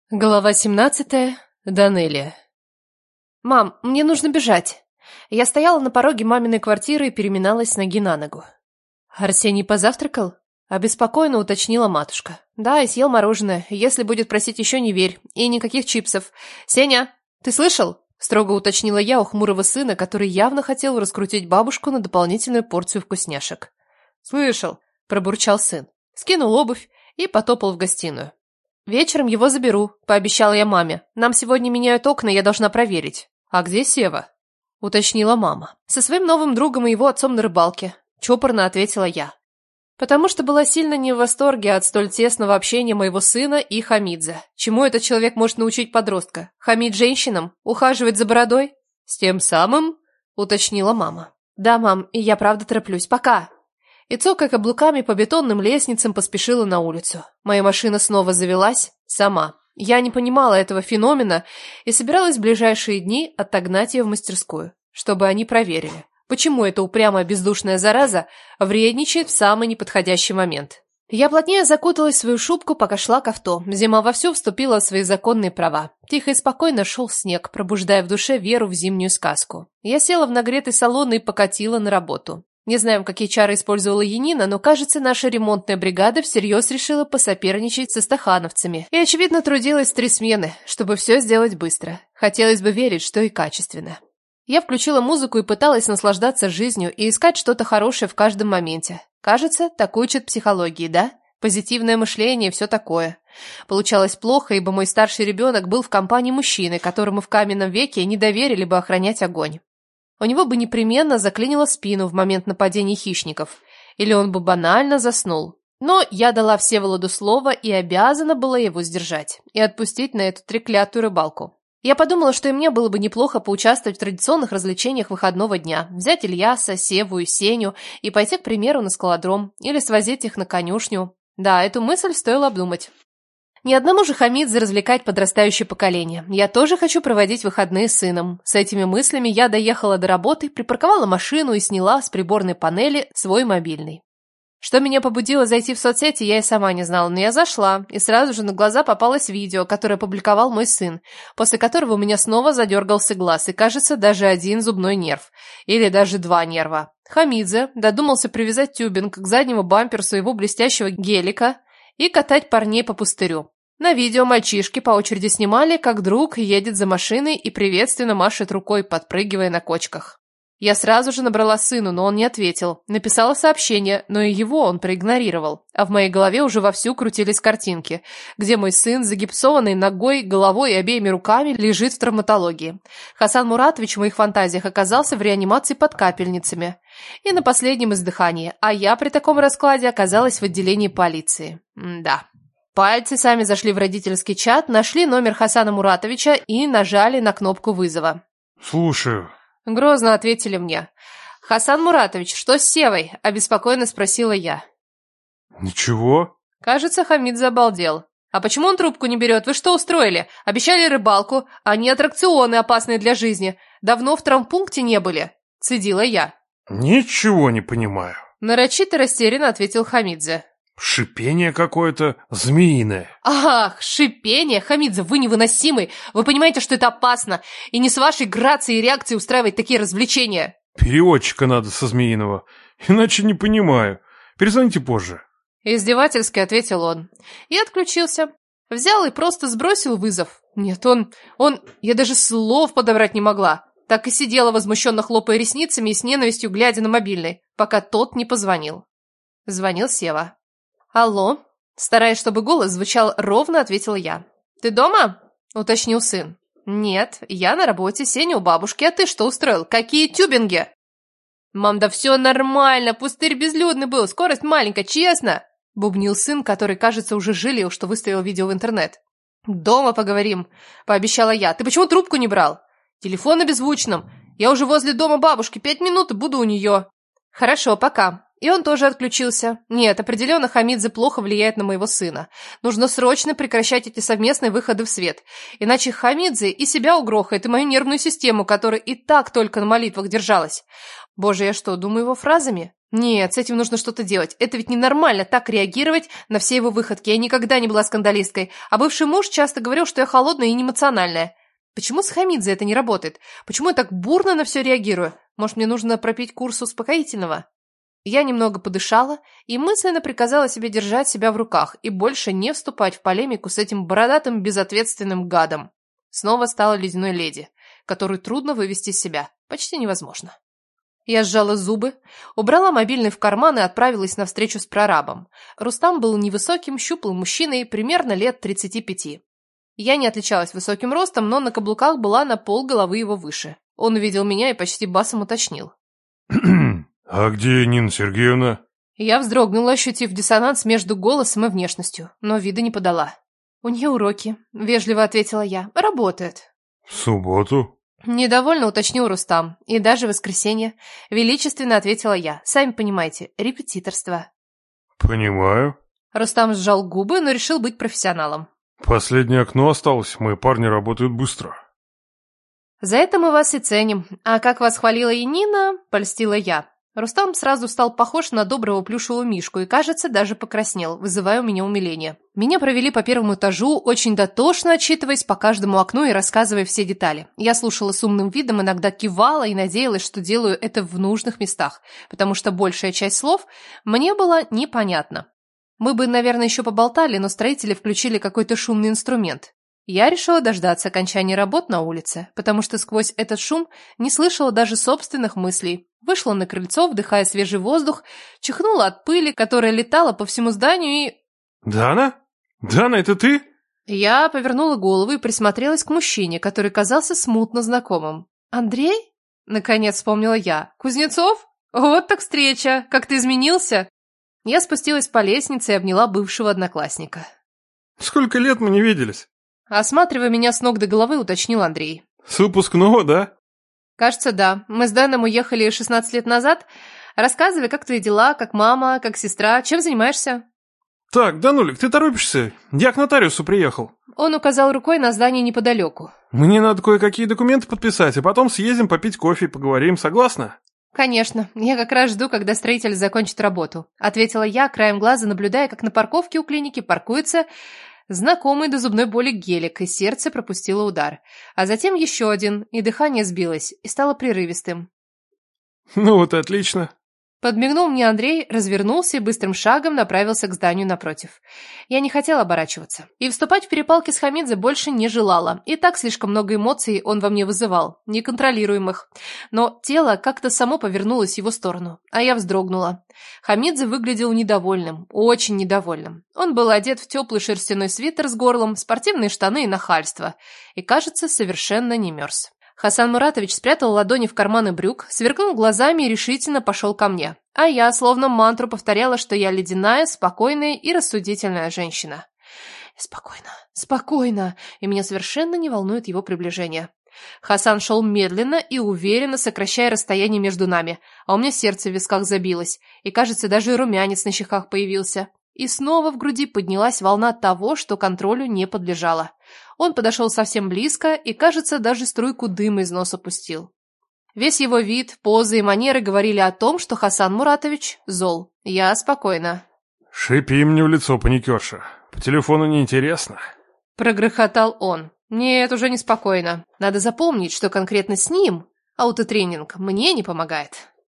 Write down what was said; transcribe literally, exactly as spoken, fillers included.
Глава семнадцатая. Данелия. «Мам, мне нужно бежать». Я стояла на пороге маминой квартиры и переминалась с ноги на ногу. «Арсений позавтракал?» – обеспокоенно уточнила матушка. «Да, и съел мороженое. Если будет просить еще, не верь. И никаких чипсов. Сеня, ты слышал?» – строго уточнила я у хмурого сына, который явно хотел раскрутить бабушку на дополнительную порцию вкусняшек. «Слышал», – пробурчал сын. Скинул обувь и потопал в гостиную. «Вечером его заберу», – пообещала я маме. «Нам сегодня меняют окна, я должна проверить». «А где Сева?» – уточнила мама. «Со своим новым другом и его отцом на рыбалке», – чопорно ответила я. Потому что была сильно не в восторге от столь тесного общения моего сына и Хамидзе. Чему этот человек может научить подростка? Хамить женщинам? Ухаживать за бородой? «С тем самым?» – уточнила мама. «Да, мам, и я правда тороплюсь. Пока!» И, цокая каблуками по бетонным лестницам, поспешила на улицу. Моя машина снова завелась сама. Я не понимала этого феномена и собиралась в ближайшие дни отогнать ее в мастерскую, чтобы они проверили, почему эта упрямая бездушная зараза вредничает в самый неподходящий момент. Я плотнее закуталась в свою шубку, пока шла к авто. Зима вовсю вступила в свои законные права. Тихо и спокойно шел снег, пробуждая в душе веру в зимнюю сказку. Я села в нагретый салон и покатила на работу. Не знаем, какие чары использовала Янина, но, кажется, наша ремонтная бригада всерьез решила посоперничать со стахановцами. И, очевидно, трудилась в три смены, чтобы все сделать быстро. Хотелось бы верить, что и качественно. Я включила музыку и пыталась наслаждаться жизнью и искать что-то хорошее в каждом моменте. Кажется, так учат психологии, да? Позитивное мышление и все такое. Получалось плохо, ибо мой старший ребенок был в компании мужчины, которому в каменном веке не доверили бы охранять огонь. У него бы непременно заклинило спину в момент нападения хищников, или он бы банально заснул. Но я дала Всеволоду слово и обязана была его сдержать и отпустить на эту треклятую рыбалку. Я подумала, что и мне было бы неплохо поучаствовать в традиционных развлечениях выходного дня, взять Ильяса, Севу и Сеню и пойти, к примеру, на скалодром или свозить их на конюшню. Да, эту мысль стоило обдумать. Ни одному же Хамидзе развлекать подрастающее поколение. Я тоже хочу проводить выходные с сыном. С этими мыслями я доехала до работы, припарковала машину и сняла с приборной панели свой мобильный. Что меня побудило зайти в соцсети, я и сама не знала, но я зашла, и сразу же на глаза попалось видео, которое опубликовал мой сын, после которого у меня снова задергался глаз, и, кажется, даже один зубной нерв. Или даже два нерва. Хамидзе додумался привязать тюбинг к заднему бамперу своего блестящего гелика и катать парней по пустырю. На видео мальчишки по очереди снимали, как друг едет за машиной и приветственно машет рукой, подпрыгивая на кочках. Я сразу же набрала сыну, но он не ответил. Написала сообщение, но и его он проигнорировал. А в моей голове уже вовсю крутились картинки, где мой сын, загипсованный ногой, головой и обеими руками, лежит в травматологии. Хасан Муратович в моих фантазиях оказался в реанимации под капельницами и на последнем издыхании, а я при таком раскладе оказалась в отделении полиции. М-да. Пальцы сами зашли в родительский чат, нашли номер Хасана Муратовича и нажали на кнопку вызова. «Слушаю». Грозно ответили мне. «Хасан Муратович, что с Севой?» – обеспокоенно спросила я. «Ничего». Кажется, Хамид забалдел. «А почему он трубку не берет? Вы что устроили? Обещали рыбалку, а не аттракционы, опасные для жизни. Давно в травмпункте не были?» – цедила я. «Ничего не понимаю». Нарочито растерянно ответил Хамидзе. «Шипение какое-то змеиное». «Ах, шипение! Хамидзе, вы невыносимый! Вы понимаете, что это опасно, и не с вашей грацией и реакцией устраивать такие развлечения!» «Переводчика надо со змеиного, иначе не понимаю. Перезвоните позже». Издевательски ответил он. И отключился. Взял и просто сбросил вызов. Нет, он... он... я даже слов подобрать не могла. Так и сидела, возмущенно хлопая ресницами и с ненавистью глядя на мобильный, пока тот не позвонил. Звонил Сева. «Алло?» Стараясь, чтобы голос звучал ровно, ответила я. «Ты дома?» – уточнил сын. «Нет, я на работе, Сеня у бабушки, а ты что устроил? Какие тюбинги?» «Мам, да все нормально, пустырь безлюдный был, скорость маленькая, честно!» – бубнил сын, который, кажется, уже жалел, что выставил видео в интернет. «Дома поговорим», – пообещала я. «Ты почему трубку не брал?» «Телефон на беззвучном. Я уже возле дома бабушки, пять минут и буду у нее». «Хорошо, пока». И он тоже отключился. Нет, определенно Хамидзе плохо влияет на моего сына. Нужно срочно прекращать эти совместные выходы в свет. Иначе Хамидзе и себя угрохает, и мою нервную систему, которая и так только на молитвах держалась. Боже, я что, думаю его фразами? Нет, с этим нужно что-то делать. Это ведь ненормально так реагировать на все его выходки. Я никогда не была скандалисткой, а бывший муж часто говорил, что я холодная и неэмоциональная. Почему с Хамидзе это не работает? Почему я так бурно на все реагирую? Может, мне нужно пропить курс успокоительного? Я немного подышала и мысленно приказала себе держать себя в руках и больше не вступать в полемику с этим бородатым безответственным гадом. Снова стала ледяной леди, которую трудно вывести из себя. Почти невозможно. Я сжала зубы, убрала мобильный в карман и отправилась на встречу с прорабом. Рустам был невысоким, щуплым мужчиной, примерно лет тридцати пяти. Я не отличалась высоким ростом, но на каблуках была на полголовы его выше. Он увидел меня и почти басом уточнил. «А где Нина Сергеевна?» Я вздрогнула, ощутив диссонанс между голосом и внешностью, но вида не подала. «У нее уроки», — вежливо ответила я. «Работает». «В субботу?» Недовольно уточнил Рустам. «И даже воскресенье», — величественно ответила я. «Сами понимаете, репетиторство». «Понимаю». Рустам сжал губы, но решил быть профессионалом. «Последнее окно осталось, мои парни работают быстро». «За это мы вас и ценим. А как вас хвалила и Нина, польстила я». Рустам сразу стал похож на доброго плюшевого мишку и, кажется, даже покраснел, вызывая у меня умиление. Меня провели по первому этажу, очень дотошно отчитываясь по каждому окну и рассказывая все детали. Я слушала с умным видом, иногда кивала и надеялась, что делаю это в нужных местах, потому что большая часть слов мне была непонятна. Мы бы, наверное, еще поболтали, но строители включили какой-то шумный инструмент. Я решила дождаться окончания работ на улице, потому что сквозь этот шум не слышала даже собственных мыслей. Вышла на крыльцо, вдыхая свежий воздух, чихнула от пыли, которая летала по всему зданию, и... «Дана? Дана, это ты?» Я повернула голову и присмотрелась к мужчине, который казался смутно знакомым. «Андрей?» — наконец вспомнила я. «Кузнецов? Вот так встреча! Как ты изменился!» Я спустилась по лестнице и обняла бывшего одноклассника. «Сколько лет мы не виделись?» Осматривая меня с ног до головы, уточнил Андрей. «С выпускного, да?» «Кажется, да. Мы с Дэном уехали шестнадцать лет назад. Рассказывай, как твои дела, как мама, как сестра. Чем занимаешься?» «Так, Данулик, ты торопишься? Я к нотариусу приехал». Он указал рукой на здание неподалеку. «Мне надо кое-какие документы подписать, а потом съездим попить кофе и поговорим, согласна?» «Конечно. Я как раз жду, когда строитель закончит работу», — ответила я, краем глаза наблюдая, как на парковке у клиники паркуется знакомый до зубной боли гелик, и сердце пропустило удар. А затем еще один, и дыхание сбилось, и стало прерывистым. «Ну вот и отлично». Подмигнул мне Андрей, развернулся и быстрым шагом направился к зданию напротив. Я не хотела оборачиваться. И вступать в перепалки с Хамидзе больше не желала. И так слишком много эмоций он во мне вызывал, неконтролируемых. Но тело как-то само повернулось в его сторону, а я вздрогнула. Хамидзе выглядел недовольным, очень недовольным. Он был одет в теплый шерстяной свитер с горлом, спортивные штаны и нахальство. И, кажется, совершенно не мерз. Хасан Муратович спрятал ладони в карманы брюк, сверкнул глазами и решительно пошел ко мне. А я словно мантру повторяла, что я ледяная, спокойная и рассудительная женщина. Спокойно, спокойно, и меня совершенно не волнует его приближение. Хасан шел медленно и уверенно, сокращая расстояние между нами, а у меня сердце в висках забилось, и, кажется, даже румянец на щеках появился. И снова в груди поднялась волна того, что контролю не подлежало. Он подошел совсем близко и, кажется, даже струйку дыма из носа пустил. Весь его вид, позы и манеры говорили о том, что Хасан Муратович зол. Я спокойна. «Шипи мне в лицо, паникерша. По телефону неинтересно». Прогрохотал он. Нет, уже неспокойно. Надо запомнить, что конкретно с ним аутотренинг мне не помогает.